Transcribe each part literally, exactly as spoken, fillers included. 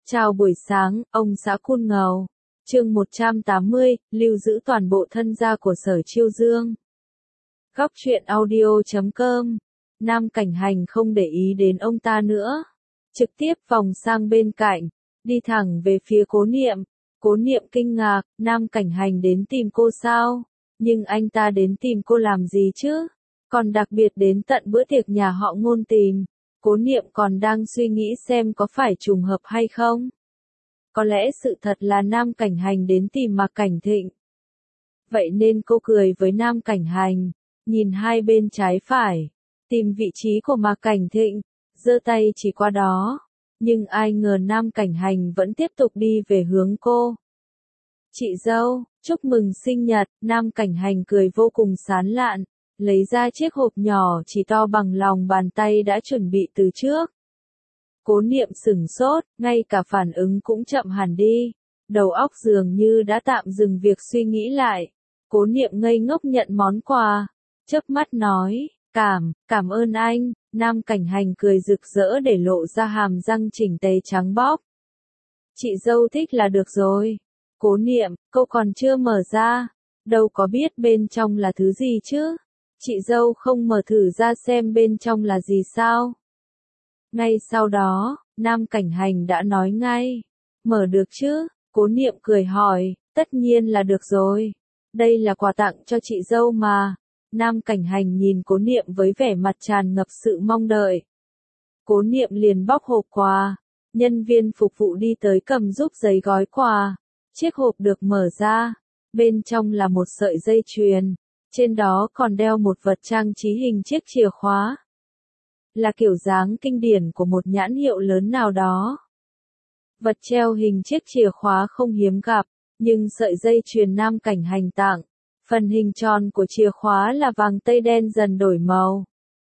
Chào buổi sáng, ông xã Cun Ngầu. Chương một trăm tám mươi, lưu giữ toàn bộ thân gia của Sở Chiêu Dương. Góc truyện audio chấm com. Nam Cảnh Hành không để ý đến ông ta nữa. Trực tiếp vòng sang bên cạnh, đi thẳng về phía Cố Niệm. Cố Niệm kinh ngạc, Nam Cảnh Hành đến tìm cô sao? Nhưng anh ta đến tìm cô làm gì chứ? Còn đặc biệt đến tận bữa tiệc nhà họ Ngôn tìm. Cố Niệm còn đang suy nghĩ xem có phải trùng hợp hay không. Có lẽ sự thật là Nam Cảnh Hành đến tìm Mạc Cảnh Thịnh. Vậy nên cô cười với Nam Cảnh Hành, nhìn hai bên trái phải, tìm vị trí của Mạc Cảnh Thịnh, giơ tay chỉ qua đó. Nhưng ai ngờ Nam Cảnh Hành vẫn tiếp tục đi về hướng cô. Chị dâu, chúc mừng sinh nhật, Nam Cảnh Hành cười vô cùng sán lạn. Lấy ra chiếc hộp nhỏ chỉ to bằng lòng bàn tay đã chuẩn bị từ trước. Cố Niệm sửng sốt, ngay cả phản ứng cũng chậm hẳn đi. Đầu óc dường như đã tạm dừng việc suy nghĩ lại. Cố Niệm ngây ngốc nhận món quà. Chớp mắt nói, cảm, cảm ơn anh. Nam Cảnh Hành cười rực rỡ để lộ ra hàm răng chỉnh tề trắng bóc. Chị dâu thích là được rồi. Cố Niệm, câu còn chưa mở ra. Đâu có biết bên trong là thứ gì chứ. Chị dâu không mở thử ra xem bên trong là gì sao? Ngay sau đó, Nam Cảnh Hành đã nói ngay. Mở được chứ? Cố Niệm cười hỏi, tất nhiên là được rồi. Đây là quà tặng cho chị dâu mà. Nam Cảnh Hành nhìn Cố Niệm với vẻ mặt tràn ngập sự mong đợi. Cố Niệm liền bóc hộp quà. Nhân viên phục vụ đi tới cầm giúp giấy gói quà. Chiếc hộp được mở ra. Bên trong là một sợi dây chuyền. Trên đó còn đeo một vật trang trí hình chiếc chìa khóa. Là kiểu dáng kinh điển của một nhãn hiệu lớn nào đó. Vật treo hình chiếc chìa khóa không hiếm gặp, nhưng sợi dây chuyền Nam Cảnh Hành tặng. Phần hình tròn của chìa khóa là vàng tây đen dần đổi màu.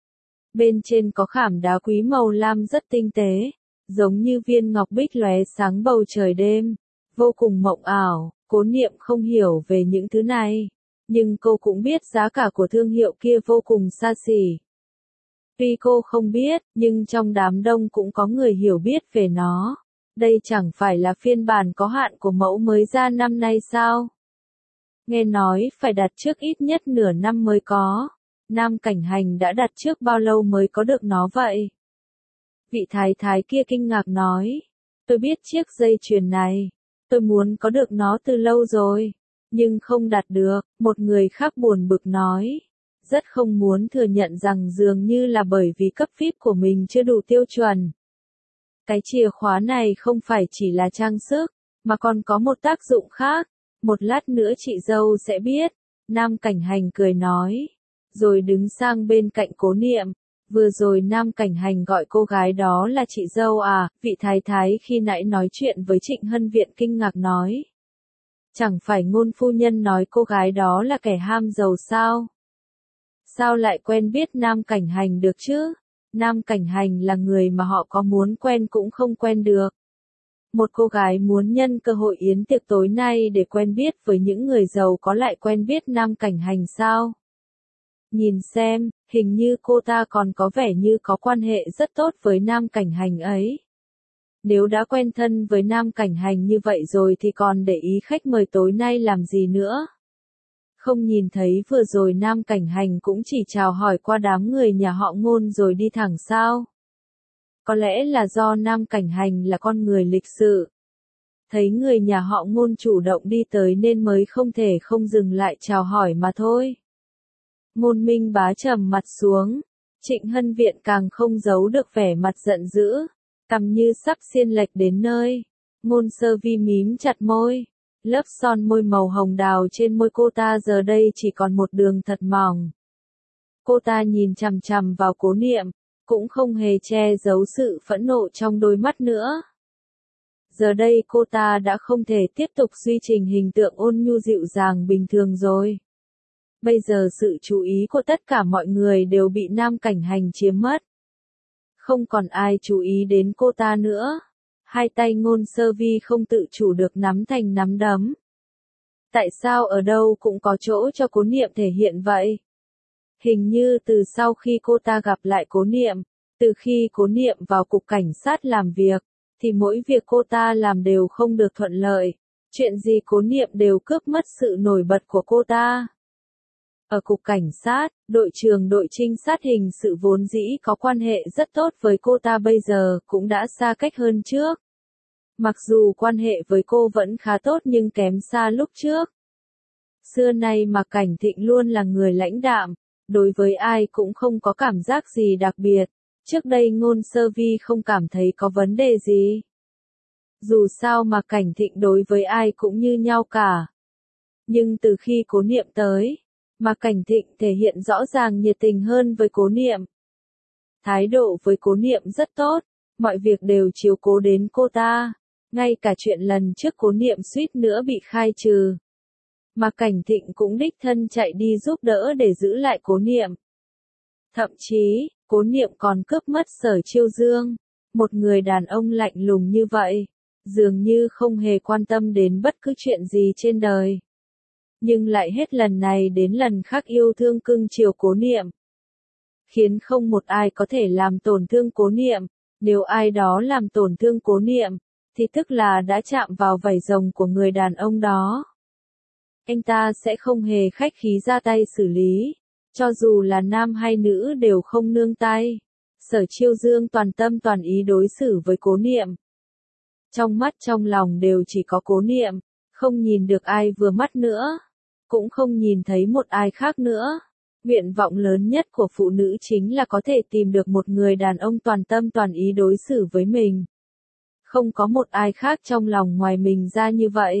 Bên trên có khảm đá quý màu lam rất tinh tế, giống như viên ngọc bích lóe sáng bầu trời đêm, vô cùng mộng ảo. Cố Niệm không hiểu về những thứ này. Nhưng cô cũng biết giá cả của thương hiệu kia vô cùng xa xỉ. Tuy cô không biết, nhưng trong đám đông cũng có người hiểu biết về nó. Đây chẳng phải là phiên bản có hạn của mẫu mới ra năm nay sao? Nghe nói phải đặt trước ít nhất nửa năm mới có. Nam Cảnh Hành đã đặt trước bao lâu mới có được nó vậy? Vị thái thái kia kinh ngạc nói. Tôi biết chiếc dây chuyền này. Tôi muốn có được nó từ lâu rồi. Nhưng không đặt được, một người khác buồn bực nói. Rất không muốn thừa nhận rằng dường như là bởi vì cấp víp của mình chưa đủ tiêu chuẩn. Cái chìa khóa này không phải chỉ là trang sức, mà còn có một tác dụng khác. Một lát nữa chị dâu sẽ biết. Nam Cảnh Hành cười nói. Rồi đứng sang bên cạnh Cố Niệm. Vừa rồi Nam Cảnh Hành gọi cô gái đó là chị dâu à, vị thái thái khi nãy nói chuyện với Trịnh Hân Viện kinh ngạc nói. Chẳng phải Ngôn phu nhân nói cô gái đó là kẻ ham giàu sao? Sao lại quen biết Nam Cảnh Hành được chứ? Nam Cảnh Hành là người mà họ có muốn quen cũng không quen được. Một cô gái muốn nhân cơ hội yến tiệc tối nay để quen biết với những người giàu có lại quen biết Nam Cảnh Hành sao? Nhìn xem, hình như cô ta còn có vẻ như có quan hệ rất tốt với Nam Cảnh Hành ấy. Nếu đã quen thân với Nam Cảnh Hành như vậy rồi thì còn để ý khách mời tối nay làm gì nữa? Không nhìn thấy vừa rồi Nam Cảnh Hành cũng chỉ chào hỏi qua đám người nhà họ Ngôn rồi đi thẳng sao? Có lẽ là do Nam Cảnh Hành là con người lịch sự. Thấy người nhà họ Ngôn chủ động đi tới nên mới không thể không dừng lại chào hỏi mà thôi. Ngôn Minh Bá trầm mặt xuống. Trịnh Hân Viện càng không giấu được vẻ mặt giận dữ. Cằm như sắp xiên lệch đến nơi. Ngôn Sơ Vi mím chặt môi. Lớp son môi màu hồng đào trên môi cô ta giờ đây chỉ còn một đường thật mỏng. Cô ta nhìn chằm chằm vào Cố Niệm, cũng không hề che giấu sự phẫn nộ trong đôi mắt nữa. Giờ đây cô ta đã không thể tiếp tục duy trì hình tượng ôn nhu dịu dàng bình thường rồi. Bây giờ sự chú ý của tất cả mọi người đều bị Nam Cảnh Hành chiếm mất. Không còn ai chú ý đến cô ta nữa. Hai tay Ngôn Sơ Vi không tự chủ được nắm thành nắm đấm. Tại sao ở đâu cũng có chỗ cho Cố Niệm thể hiện vậy? Hình như từ sau khi cô ta gặp lại Cố Niệm, từ khi Cố Niệm vào cục cảnh sát làm việc, thì mỗi việc cô ta làm đều không được thuận lợi. Chuyện gì Cố Niệm đều cướp mất sự nổi bật của cô ta. Ở cục cảnh sát, đội trưởng đội trinh sát hình sự vốn dĩ có quan hệ rất tốt với cô ta bây giờ cũng đã xa cách hơn trước. Mặc dù quan hệ với cô vẫn khá tốt nhưng kém xa lúc trước. Xưa nay Mạc Cảnh Thịnh luôn là người lãnh đạm, đối với ai cũng không có cảm giác gì đặc biệt. Trước đây Ngôn Sơ Vi không cảm thấy có vấn đề gì. Dù sao Mạc Cảnh Thịnh đối với ai cũng như nhau cả. Nhưng từ khi Cố Niệm tới, Mạc Cảnh Thịnh thể hiện rõ ràng nhiệt tình hơn với Cố Niệm. Thái độ với Cố Niệm rất tốt, mọi việc đều chiếu cố đến cô ta. Ngay cả chuyện lần trước Cố Niệm suýt nữa bị khai trừ. Mạc Cảnh Thịnh cũng đích thân chạy đi giúp đỡ để giữ lại Cố Niệm. Thậm chí, Cố Niệm còn cướp mất Sở Chiêu Dương. Một người đàn ông lạnh lùng như vậy, dường như không hề quan tâm đến bất cứ chuyện gì trên đời. Nhưng lại hết lần này đến lần khác yêu thương cưng chiều Cố Niệm. Khiến không một ai có thể làm tổn thương Cố Niệm. Nếu ai đó làm tổn thương Cố Niệm, thì tức là đã chạm vào vảy rồng của người đàn ông đó. Anh ta sẽ không hề khách khí ra tay xử lý. Cho dù là nam hay nữ đều không nương tay. Sở Chiêu Dương toàn tâm toàn ý đối xử với Cố Niệm. Trong mắt trong lòng đều chỉ có Cố Niệm, không nhìn được ai vừa mắt nữa. Cũng không nhìn thấy một ai khác nữa. Nguyện vọng lớn nhất của phụ nữ chính là có thể tìm được một người đàn ông toàn tâm toàn ý đối xử với mình. Không có một ai khác trong lòng ngoài mình ra như vậy.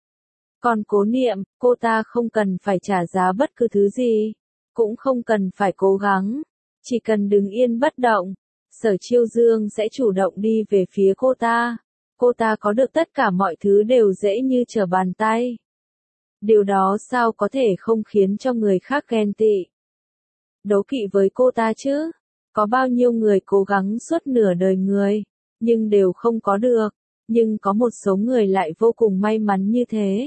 Còn Cố Niệm, cô ta không cần phải trả giá bất cứ thứ gì. Cũng không cần phải cố gắng. Chỉ cần đứng yên bất động. Sở Chiêu Dương sẽ chủ động đi về phía cô ta. Cô ta có được tất cả mọi thứ đều dễ như trở bàn tay. Điều đó sao có thể không khiến cho người khác ghen tị. Đố kỵ với cô ta chứ. Có bao nhiêu người cố gắng suốt nửa đời người, nhưng đều không có được. Nhưng có một số người lại vô cùng may mắn như thế.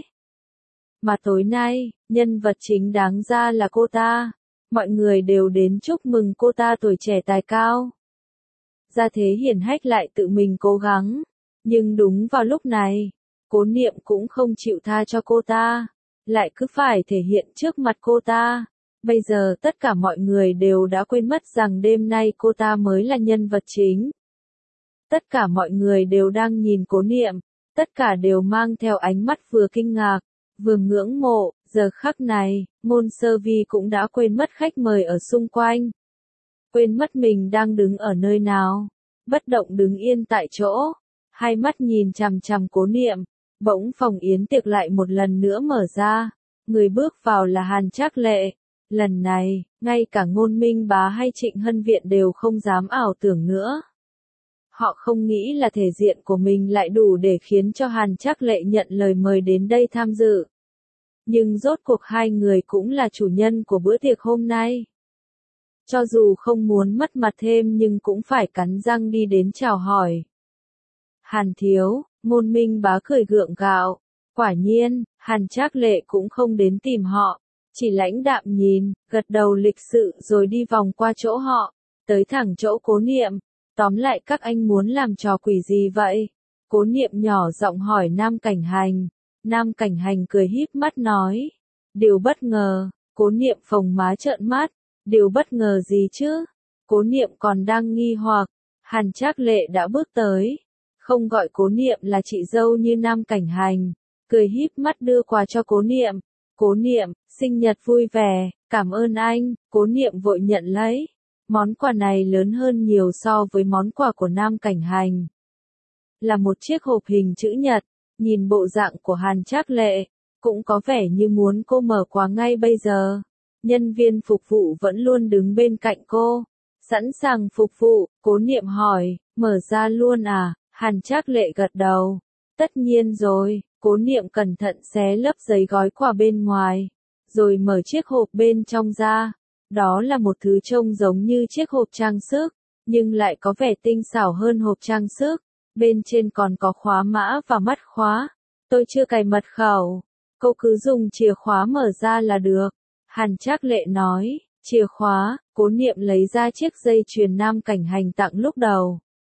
Mà tối nay, nhân vật chính đáng ra là cô ta. Mọi người đều đến chúc mừng cô ta tuổi trẻ tài cao. Gia thế hiển hách lại tự mình cố gắng. Nhưng đúng vào lúc này, Cố Niệm cũng không chịu tha cho cô ta. Lại cứ phải thể hiện trước mặt cô ta. Bây giờ tất cả mọi người đều đã quên mất rằng đêm nay cô ta mới là nhân vật chính. Tất cả mọi người đều đang nhìn Cố Niệm. Tất cả đều mang theo ánh mắt vừa kinh ngạc, vừa ngưỡng mộ. Giờ khắc này, Ngôn Sơ Vi cũng đã quên mất khách mời ở xung quanh. Quên mất mình đang đứng ở nơi nào. Bất động đứng yên tại chỗ. Hai mắt nhìn chằm chằm Cố Niệm. Bỗng phòng yến tiệc lại một lần nữa mở ra. Người bước vào là Hàn Trác Lệ. Lần này, ngay cả Ngôn Minh Bá hay Trịnh Hân Viện đều không dám ảo tưởng nữa. Họ không nghĩ là thể diện của mình lại đủ để khiến cho Hàn Trác Lệ nhận lời mời đến đây tham dự. Nhưng rốt cuộc hai người cũng là chủ nhân của bữa tiệc hôm nay. Cho dù không muốn mất mặt thêm nhưng cũng phải cắn răng đi đến chào hỏi. Hàn thiếu, Ngôn Minh Bá cười gượng gạo. Quả nhiên, Hàn Trác Lệ cũng không đến tìm họ. Chỉ lãnh đạm nhìn, gật đầu lịch sự rồi đi vòng qua chỗ họ. Tới thẳng chỗ Cố Niệm. Tóm lại các anh muốn làm trò quỷ gì vậy? Cố Niệm nhỏ giọng hỏi Nam Cảnh Hành. Nam Cảnh Hành cười híp mắt nói. Điều bất ngờ. Cố Niệm phồng má trợn mắt. Điều bất ngờ gì chứ? Cố Niệm còn đang nghi hoặc. Hàn Trác Lệ đã bước tới. Không gọi Cố Niệm là chị dâu như Nam Cảnh Hành. Cười híp mắt đưa quà cho Cố Niệm. Cố Niệm, sinh nhật vui vẻ, cảm ơn anh. Cố Niệm vội nhận lấy. Món quà này lớn hơn nhiều so với món quà của Nam Cảnh Hành. Là một chiếc hộp hình chữ nhật. Nhìn bộ dạng của Hàn Trác Lệ, cũng có vẻ như muốn cô mở quà ngay bây giờ. Nhân viên phục vụ vẫn luôn đứng bên cạnh cô. Sẵn sàng phục vụ. Cố Niệm hỏi, mở ra luôn à? Hàn Trác Lệ gật đầu. Tất nhiên rồi. Cố Niệm cẩn thận xé lớp giấy gói quà bên ngoài. Rồi mở chiếc hộp bên trong ra. Đó là một thứ trông giống như chiếc hộp trang sức. Nhưng lại có vẻ tinh xảo hơn hộp trang sức. Bên trên còn có khóa mã và mắt khóa. Tôi chưa cài mật khẩu. Cô cứ dùng chìa khóa mở ra là được. Hàn Trác Lệ nói. Chìa khóa. Cố Niệm lấy ra chiếc dây chuyền Nam Cảnh Hành tặng lúc đầu.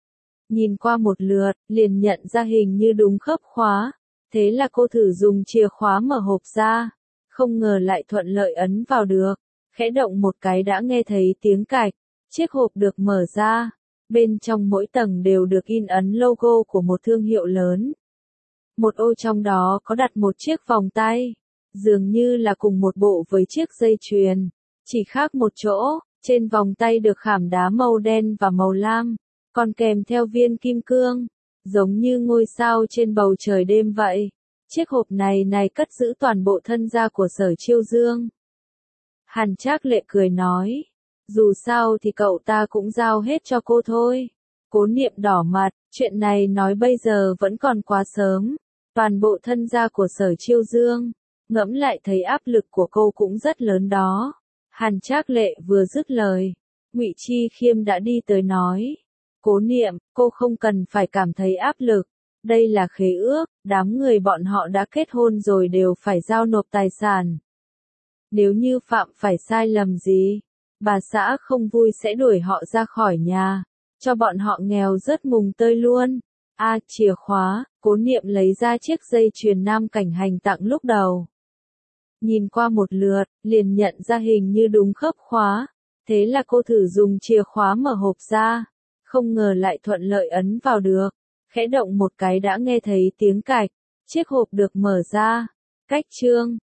Nhìn qua một lượt, liền nhận ra hình như đúng khớp khóa. Thế là cô thử dùng chìa khóa mở hộp ra. Không ngờ lại thuận lợi ấn vào được. Khẽ động một cái đã nghe thấy tiếng cạch. Chiếc hộp được mở ra. Bên trong mỗi tầng đều được in ấn logo của một thương hiệu lớn. Một ô trong đó có đặt một chiếc vòng tay. Dường như là cùng một bộ với chiếc dây chuyền. Chỉ khác một chỗ, trên vòng tay được khảm đá màu đen và màu lam. Còn kèm theo viên kim cương. Giống như ngôi sao trên bầu trời đêm vậy. Chiếc hộp này này cất giữ toàn bộ thân gia của Sở Chiêu Dương. Hàn Trác Lệ cười nói. Dù sao thì cậu ta cũng giao hết cho cô thôi. Cố Niệm đỏ mặt, chuyện này nói bây giờ vẫn còn quá sớm. Toàn bộ thân gia của Sở Chiêu Dương. Ngẫm lại thấy áp lực của cô cũng rất lớn đó. Hàn Trác Lệ vừa dứt lời. Ngụy Chi Khiêm đã đi tới nói. Cố Niệm, cô không cần phải cảm thấy áp lực. Đây là khế ước, đám người bọn họ đã kết hôn rồi đều phải giao nộp tài sản. Nếu như phạm phải sai lầm gì, bà xã không vui sẽ đuổi họ ra khỏi nhà, cho bọn họ nghèo rớt mùng tơi luôn. A, à, chìa khóa, Cố Niệm lấy ra chiếc dây chuyền Nam Cảnh Hành tặng lúc đầu. Nhìn qua một lượt, liền nhận ra hình như đúng khớp khóa. Thế là cô thử dùng chìa khóa mở hộp ra. Không ngờ lại thuận lợi ấn vào được. Khẽ động một cái đã nghe thấy tiếng cạch. Chiếc hộp được mở ra. Cách chương